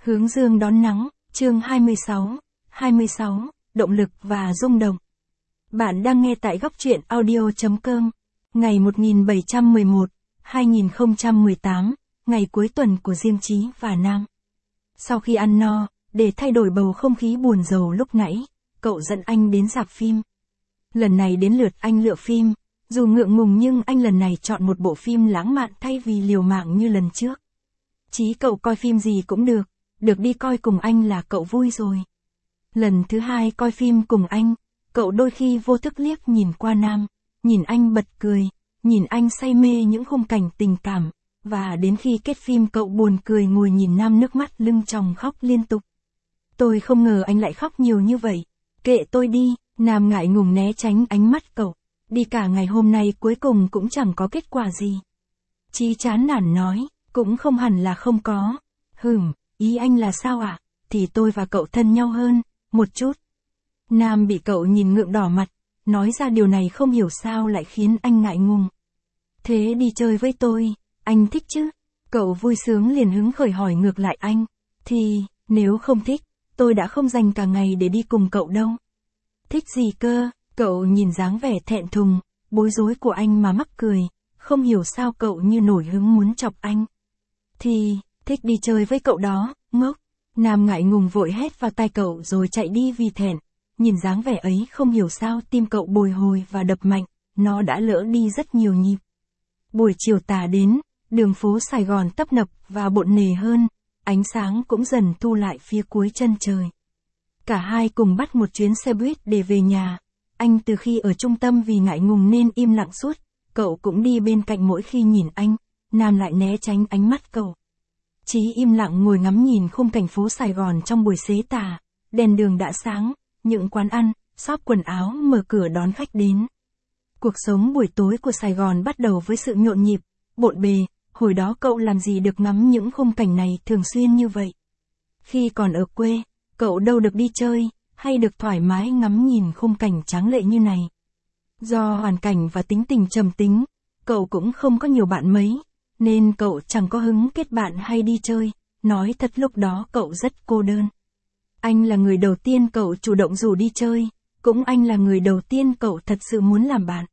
Hướng dương đón nắng, chương 26, động lực và rung động. Bạn đang nghe tại góc truyện audio.com, ngày 1711, 2018, ngày cuối tuần của Diêm Chí và Nam. Sau khi ăn no, để thay đổi bầu không khí buồn rầu lúc nãy, cậu dẫn anh đến rạp phim. Lần này đến lượt anh lựa phim, dù ngượng ngùng nhưng anh lần này chọn một bộ phim lãng mạn thay vì liều mạng như lần trước. Chí cậu coi phim gì cũng được đi coi cùng anh là cậu vui rồi. Lần thứ hai coi phim cùng anh, cậu đôi khi vô thức liếc nhìn qua Nam, nhìn anh bật cười, nhìn anh say mê những khung cảnh tình cảm, và đến khi kết phim cậu buồn cười ngồi nhìn Nam nước mắt lưng tròng khóc liên tục. Tôi không ngờ anh lại khóc nhiều như vậy, kệ tôi đi, Nam ngại ngùng né tránh ánh mắt cậu, đi cả ngày hôm nay cuối cùng cũng chẳng có kết quả gì. Chí chán nản nói, cũng không hẳn là không có. Ý anh là sao ạ? Thì tôi và cậu thân nhau hơn, một chút. Nam bị cậu nhìn ngượng đỏ mặt, nói ra điều này không hiểu sao lại khiến anh ngại ngùng. Thế đi chơi với tôi, anh thích chứ? Cậu vui sướng liền hứng khởi hỏi ngược lại anh. Thì, nếu không thích, tôi đã không dành cả ngày để đi cùng cậu đâu. Thích gì cơ? Cậu nhìn dáng vẻ thẹn thùng, bối rối của anh mà mắc cười, không hiểu sao cậu như nổi hứng muốn chọc anh. Thì, thích đi chơi với cậu đó, ngốc. Nam ngại ngùng vội hét vào tai cậu rồi chạy đi vì thẹn. Nhìn dáng vẻ ấy không hiểu sao tim cậu bồi hồi và đập mạnh, nó đã lỡ đi rất nhiều nhịp. Buổi chiều tà đến, đường phố Sài Gòn tấp nập và bộn nề hơn, ánh sáng cũng dần thu lại phía cuối chân trời. Cả hai cùng bắt một chuyến xe buýt để về nhà. Anh từ khi ở trung tâm vì ngại ngùng nên im lặng suốt, cậu cũng đi bên cạnh mỗi khi nhìn anh, Nam lại né tránh ánh mắt cậu. Chí im lặng ngồi ngắm nhìn khung cảnh phố Sài Gòn trong buổi xế tà, đèn đường đã sáng, những quán ăn, shop quần áo mở cửa đón khách đến. Cuộc sống buổi tối của Sài Gòn bắt đầu với sự nhộn nhịp, bộn bề, hồi đó cậu làm gì được ngắm những khung cảnh này thường xuyên như vậy. Khi còn ở quê, cậu đâu được đi chơi, hay được thoải mái ngắm nhìn khung cảnh tráng lệ như này. Do hoàn cảnh và tính tình trầm tính, cậu cũng không có nhiều bạn mấy, nên cậu chẳng có hứng kết bạn hay đi chơi, nói thật lúc đó cậu rất cô đơn. Anh là người đầu tiên cậu chủ động rủ đi chơi, cũng anh là người đầu tiên cậu thật sự muốn làm bạn.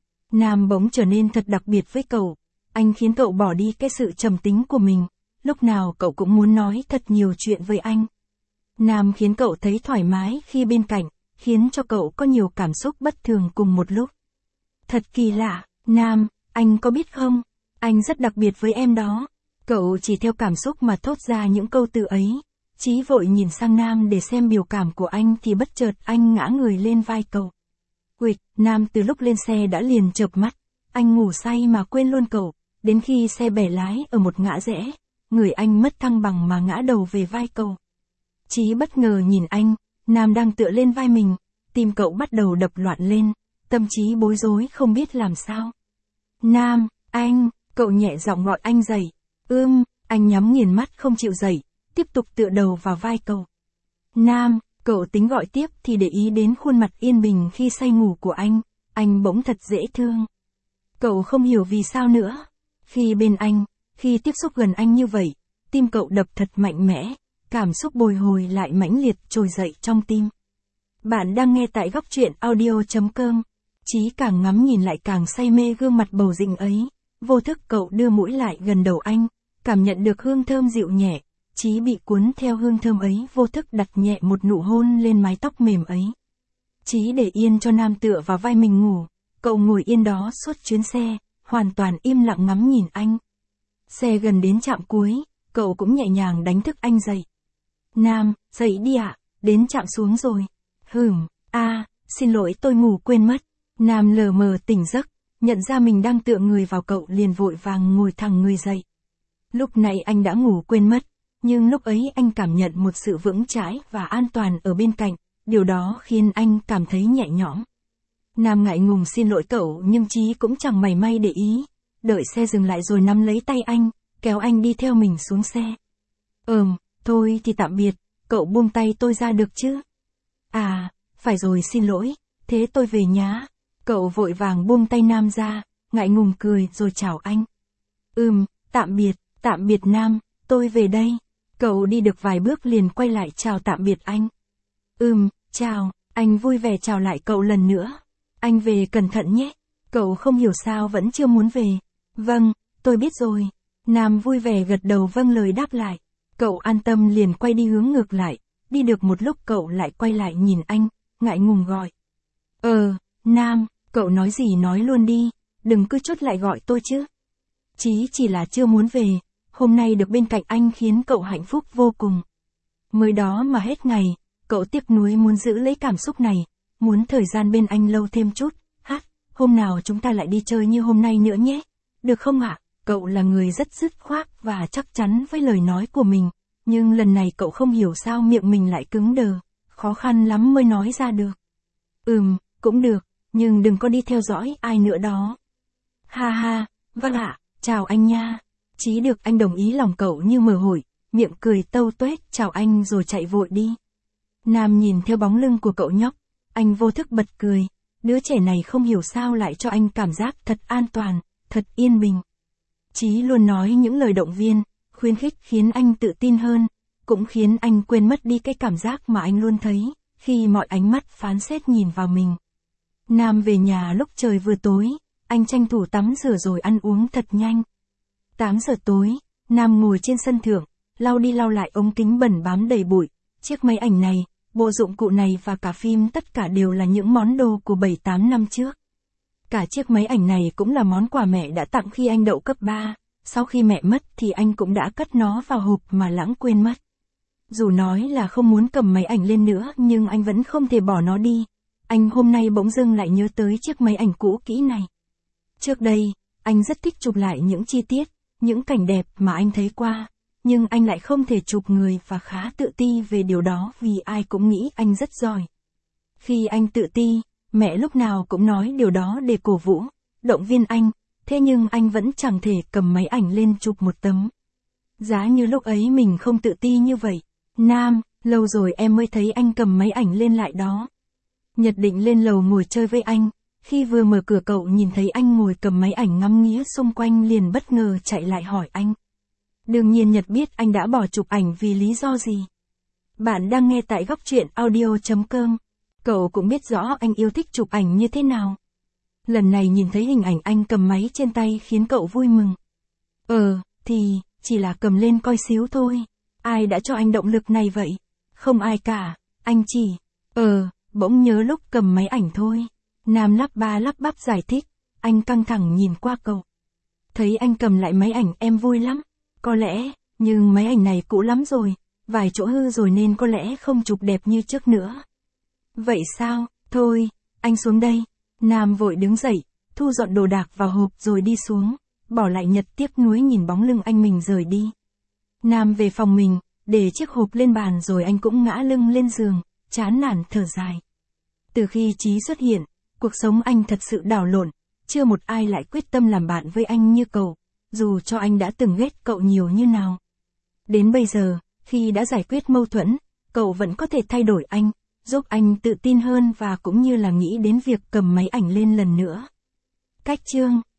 Nam bỗng trở nên thật đặc biệt với cậu, anh khiến cậu bỏ đi cái sự trầm tính của mình, lúc nào cậu cũng muốn nói thật nhiều chuyện với anh. Nam khiến cậu thấy thoải mái khi bên cạnh, khiến cho cậu có nhiều cảm xúc bất thường cùng một lúc. Thật kỳ lạ, Nam, anh có biết không? Anh rất đặc biệt với em đó. Cậu chỉ theo cảm xúc mà thốt ra những câu từ ấy. Chí vội nhìn sang Nam để xem biểu cảm của anh thì bất chợt anh ngã người lên vai cậu. Uịch, Nam từ lúc lên xe đã liền chợp mắt. Anh ngủ say mà quên luôn cậu. Đến khi xe bẻ lái ở một ngã rẽ, người anh mất thăng bằng mà ngã đầu về vai cậu. Chí bất ngờ nhìn anh, Nam đang tựa lên vai mình. Tim cậu bắt đầu đập loạn lên, tâm trí bối rối không biết làm sao. Nam, anh, cậu nhẹ giọng gọi anh dậy. Anh nhắm nghiền mắt không chịu dậy, tiếp tục tựa đầu vào vai cậu. Nam, cậu tính gọi tiếp thì để ý đến khuôn mặt yên bình khi say ngủ của anh bỗng thật dễ thương. Cậu không hiểu vì sao nữa. Khi bên anh, khi tiếp xúc gần anh như vậy, tim cậu đập thật mạnh mẽ, cảm xúc bồi hồi lại mãnh liệt trồi dậy trong tim. Bạn đang nghe tại góc truyện audio.com. Chí càng ngắm nhìn lại càng say mê gương mặt bầu dịnh ấy. Vô thức cậu đưa mũi lại gần đầu anh, cảm nhận được hương thơm dịu nhẹ. Chí bị cuốn theo hương thơm ấy vô thức đặt nhẹ một nụ hôn lên mái tóc mềm ấy. Chí để yên cho Nam tựa vào vai mình ngủ, cậu ngồi yên đó suốt chuyến xe, hoàn toàn im lặng ngắm nhìn anh. Xe gần đến trạm cuối, cậu cũng nhẹ nhàng đánh thức anh dậy. Nam, dậy đi ạ, đến trạm xuống rồi. Xin lỗi tôi ngủ quên mất. Nam lờ mờ tỉnh giấc, nhận ra mình đang tựa người vào cậu liền vội vàng ngồi thẳng người dậy. Lúc này anh đã ngủ quên mất, nhưng lúc ấy anh cảm nhận một sự vững chãi và an toàn ở bên cạnh, điều đó khiến anh cảm thấy nhẹ nhõm. Nam ngại ngùng xin lỗi cậu nhưng Chí cũng chẳng mảy may để ý, đợi xe dừng lại rồi nắm lấy tay anh, kéo anh đi theo mình xuống xe. Thôi thì tạm biệt, cậu buông tay tôi ra được chứ? Phải rồi xin lỗi, thế tôi về nhá. Cậu vội vàng buông tay Nam ra, ngại ngùng cười rồi chào anh. Tạm biệt Nam, tôi về đây. Cậu đi được vài bước liền quay lại chào tạm biệt anh. Chào, anh vui vẻ chào lại cậu lần nữa. Anh về cẩn thận nhé. Cậu không hiểu sao vẫn chưa muốn về. Vâng, tôi biết rồi. Nam vui vẻ gật đầu vâng lời đáp lại. Cậu an tâm liền quay đi hướng ngược lại. Đi được một lúc cậu lại quay lại nhìn anh, ngại ngùng gọi. Nam, cậu nói gì nói luôn đi, đừng cứ chốt lại gọi tôi chứ. Chí chỉ là chưa muốn về, hôm nay được bên cạnh anh khiến cậu hạnh phúc vô cùng. Mới đó mà hết ngày, cậu tiếc nuối muốn giữ lấy cảm xúc này, muốn thời gian bên anh lâu thêm chút. Hôm nào chúng ta lại đi chơi như hôm nay nữa nhé, được không ạ? Cậu là người rất dứt khoát và chắc chắn với lời nói của mình, nhưng lần này cậu không hiểu sao miệng mình lại cứng đờ, khó khăn lắm mới nói ra được. Cũng được, nhưng đừng có đi theo dõi ai nữa đó. Ha ha, vâng ạ, chào anh nha. Chí được anh đồng ý lòng cậu như mở hổi, miệng cười tâu tuét chào anh rồi chạy vội đi. Nam nhìn theo bóng lưng của cậu nhóc, anh vô thức bật cười, đứa trẻ này không hiểu sao lại cho anh cảm giác thật an toàn, thật yên bình. Chí luôn nói những lời động viên, khuyến khích khiến anh tự tin hơn, cũng khiến anh quên mất đi cái cảm giác mà anh luôn thấy, khi mọi ánh mắt phán xét nhìn vào mình. Nam về nhà lúc trời vừa tối, anh tranh thủ tắm rửa rồi ăn uống thật nhanh. 8 giờ tối, Nam ngồi trên sân thượng, lau đi lau lại ống kính bẩn bám đầy bụi, chiếc máy ảnh này, bộ dụng cụ này và cả phim tất cả đều là những món đồ của 7-8 năm trước. Cả chiếc máy ảnh này cũng là món quà mẹ đã tặng khi anh đậu cấp 3, sau khi mẹ mất thì anh cũng đã cất nó vào hộp mà lãng quên mất. Dù nói là không muốn cầm máy ảnh lên nữa nhưng anh vẫn không thể bỏ nó đi. Anh hôm nay bỗng dưng lại nhớ tới chiếc máy ảnh cũ kỹ này. Trước đây, anh rất thích chụp lại những chi tiết, những cảnh đẹp mà anh thấy qua, nhưng anh lại không thể chụp người và khá tự ti về điều đó vì ai cũng nghĩ anh rất giỏi. Khi anh tự ti, mẹ lúc nào cũng nói điều đó để cổ vũ, động viên anh, thế nhưng anh vẫn chẳng thể cầm máy ảnh lên chụp một tấm. Giá như lúc ấy mình không tự ti như vậy. Nam, lâu rồi em mới thấy anh cầm máy ảnh lên lại đó. Nhật định lên lầu ngồi chơi với anh, khi vừa mở cửa cậu nhìn thấy anh ngồi cầm máy ảnh ngắm nghía xung quanh liền bất ngờ chạy lại hỏi anh. Đương nhiên Nhật biết anh đã bỏ chụp ảnh vì lý do gì. Bạn đang nghe tại góc truyện audio.com. Cậu cũng biết rõ anh yêu thích chụp ảnh như thế nào. Lần này nhìn thấy hình ảnh anh cầm máy trên tay khiến cậu vui mừng. Thì, chỉ là cầm lên coi xíu thôi. Ai đã cho anh động lực này vậy? Không ai cả, anh chỉ, bỗng nhớ lúc cầm máy ảnh thôi. Nam lắp ba lắp bắp giải thích, anh căng thẳng nhìn qua cậu. Thấy anh cầm lại máy ảnh em vui lắm. Có lẽ, nhưng máy ảnh này cũ lắm rồi, vài chỗ hư rồi nên có lẽ không chụp đẹp như trước nữa. Vậy sao, thôi, anh xuống đây. Nam vội đứng dậy, thu dọn đồ đạc vào hộp rồi đi xuống, bỏ lại Nhật tiếc nuối nhìn bóng lưng anh mình rời đi. Nam về phòng mình, để chiếc hộp lên bàn rồi anh cũng ngã lưng lên giường, chán nản thở dài. Từ khi Chí xuất hiện, cuộc sống anh thật sự đảo lộn, chưa một ai lại quyết tâm làm bạn với anh như cậu, dù cho anh đã từng ghét cậu nhiều như nào. Đến bây giờ, khi đã giải quyết mâu thuẫn, cậu vẫn có thể thay đổi anh, giúp anh tự tin hơn và cũng như là nghĩ đến việc cầm máy ảnh lên lần nữa. Cách chương